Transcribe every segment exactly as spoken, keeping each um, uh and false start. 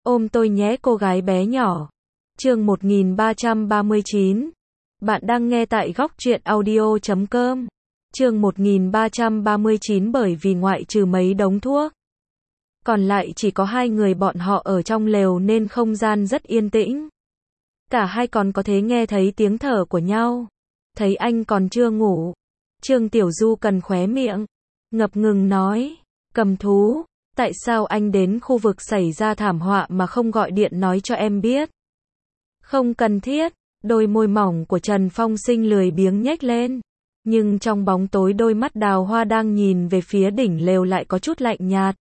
Ôm tôi nhé cô gái bé nhỏ. Chương một nghìn ba trăm ba mươi chín. Bạn đang nghe tại góc truyện audio chấm com. Chương một nghìn ba trăm ba mươi chín bởi vì ngoại trừ mấy đống thuốc, còn lại chỉ có hai người bọn họ ở trong lều nên không gian rất yên tĩnh. Cả hai còn có thể nghe thấy tiếng thở của nhau. Thấy anh còn chưa ngủ, Trương Tiểu Du cần khóe miệng, ngập ngừng nói, cầm thú, tại sao anh đến khu vực xảy ra thảm họa mà không gọi điện nói cho em biết? Không cần thiết, đôi môi mỏng của Trần Phong Sinh lười biếng nhếch lên. Nhưng trong bóng tối đôi mắt đào hoa đang nhìn về phía đỉnh lều lại có chút lạnh nhạt.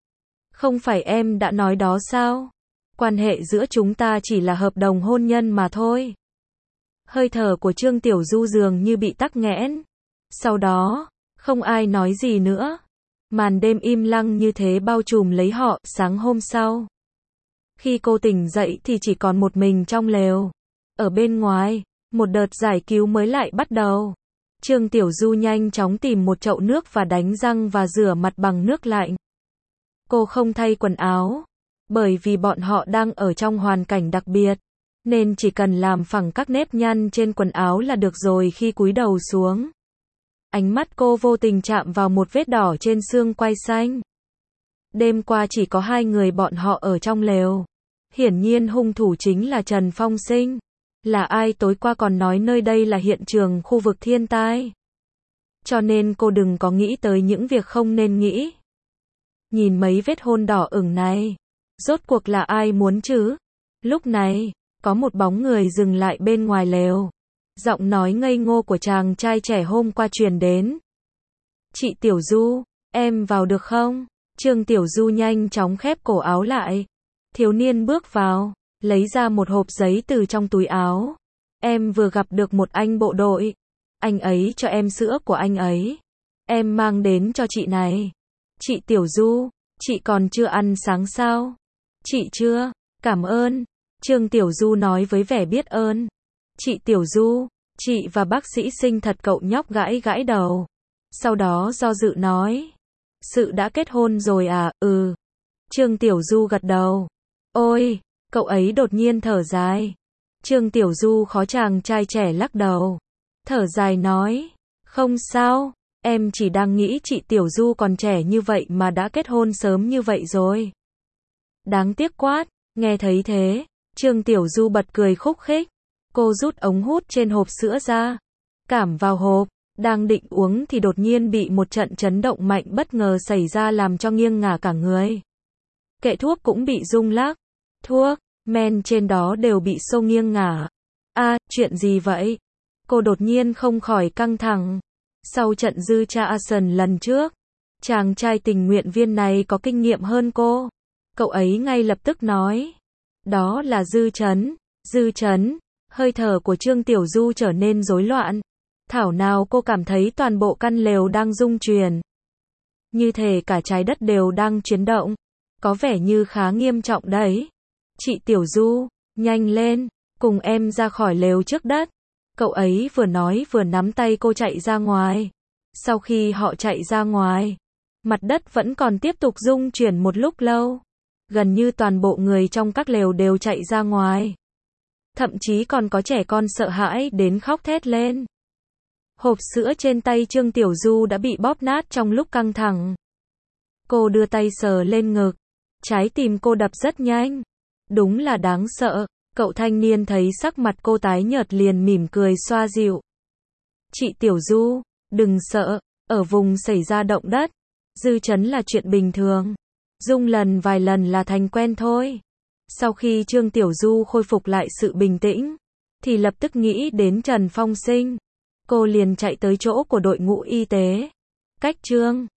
Không phải em đã nói đó sao? Quan hệ giữa chúng ta chỉ là hợp đồng hôn nhân mà thôi. Hơi thở của Trương Tiểu Du dường như bị tắc nghẽn. Sau đó, không ai nói gì nữa. Màn đêm im lặng như thế bao trùm lấy họ. Sáng hôm sau, khi cô tỉnh dậy thì chỉ còn một mình trong lều. Ở bên ngoài, một đợt giải cứu mới lại bắt đầu. Trương Tiểu Du nhanh chóng tìm một chậu nước và đánh răng và rửa mặt bằng nước lạnh. Cô không thay quần áo, bởi vì bọn họ đang ở trong hoàn cảnh đặc biệt, nên chỉ cần làm phẳng các nếp nhăn trên quần áo là được rồi. Khi cúi đầu xuống, ánh mắt cô vô tình chạm vào một vết đỏ trên xương quai xanh. Đêm qua chỉ có hai người bọn họ ở trong lều. Hiển nhiên hung thủ chính là Trần Phong Sinh. Là ai tối qua còn nói nơi đây là hiện trường khu vực thiên tai. Cho nên cô đừng có nghĩ tới những việc không nên nghĩ. Nhìn mấy vết hôn đỏ ửng này, rốt cuộc là ai muốn chứ? Lúc này, có một bóng người dừng lại bên ngoài lều. Giọng nói ngây ngô của chàng trai trẻ hôm qua truyền đến. Chị Tiểu Du, em vào được không? Trương Tiểu Du nhanh chóng khép cổ áo lại. Thiếu niên bước vào, lấy ra một hộp giấy từ trong túi áo. Em vừa gặp được một anh bộ đội. Anh ấy cho em sữa của anh ấy. Em mang đến cho chị này. Chị Tiểu Du, chị còn chưa ăn sáng sao? Chị chưa, cảm ơn. Trương Tiểu Du nói với vẻ biết ơn. Chị Tiểu Du, chị và bác sĩ Sinh thật. Cậu nhóc gãi gãi đầu. Sau đó do dự nói. Sự đã kết hôn rồi à? Ừ. Trương Tiểu Du gật đầu. Ôi, cậu ấy đột nhiên thở dài. Trương Tiểu Du khó chàng trai trẻ lắc đầu. Thở dài nói. Không sao, em chỉ đang nghĩ chị Tiểu Du còn trẻ như vậy mà đã kết hôn sớm như vậy rồi. Đáng tiếc quá. Nghe thấy thế, Trương Tiểu Du bật cười khúc khích. Cô rút ống hút trên hộp sữa ra, cảm vào hộp, đang định uống thì đột nhiên bị một trận chấn động mạnh bất ngờ xảy ra làm cho nghiêng ngả cả người. Kệ thuốc cũng bị rung lắc, thuốc, men trên đó đều bị xô nghiêng ngả. A, à, chuyện gì vậy? Cô đột nhiên không khỏi căng thẳng. Sau trận dư cha Asen lần trước, chàng trai tình nguyện viên này có kinh nghiệm hơn cô. Cậu ấy ngay lập tức nói. Đó là Dư Chấn. Dư Chấn. Hơi thở của Trương Tiểu Du trở nên rối loạn. Thảo nào cô cảm thấy toàn bộ căn lều đang rung chuyển. Như thể cả trái đất đều đang chuyển động. Có vẻ như khá nghiêm trọng đấy. Chị Tiểu Du, nhanh lên, cùng em ra khỏi lều trước đất. Cậu ấy vừa nói vừa nắm tay cô chạy ra ngoài. Sau khi họ chạy ra ngoài, mặt đất vẫn còn tiếp tục rung chuyển một lúc lâu. Gần như toàn bộ người trong các lều đều chạy ra ngoài. Thậm chí còn có trẻ con sợ hãi đến khóc thét lên. Hộp sữa trên tay Trương Tiểu Du đã bị bóp nát trong lúc căng thẳng. Cô đưa tay sờ lên ngực. Trái tim cô đập rất nhanh. Đúng là đáng sợ. Cậu thanh niên thấy sắc mặt cô tái nhợt liền mỉm cười xoa dịu. Chị Tiểu Du, đừng sợ. Ở vùng xảy ra động đất, dư chấn là chuyện bình thường. Rung lần vài lần là thành quen thôi. Sau khi Trương Tiểu Du khôi phục lại sự bình tĩnh, thì lập tức nghĩ đến Trần Phong Sinh. Cô liền chạy tới chỗ của đội ngũ y tế. Cách Trương